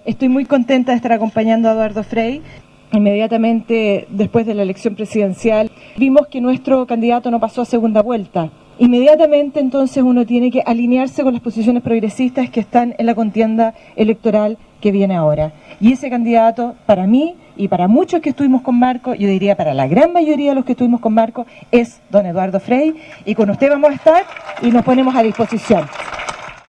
Estoy muy contenta de estar acompañando a Eduardo Frei. Inmediatamente después de la elección presidencial vimos que nuestro candidato no pasó a segunda vuelta. Inmediatamente entonces uno tiene que alinearse con las posiciones progresistas que están en la contienda electoral que viene ahora. Y ese candidato, para mí y para muchos que estuvimos con Marco, yo diría para la gran mayoría de los que estuvimos con Marco, es don Eduardo Frei. Y con usted vamos a estar y nos ponemos a disposición.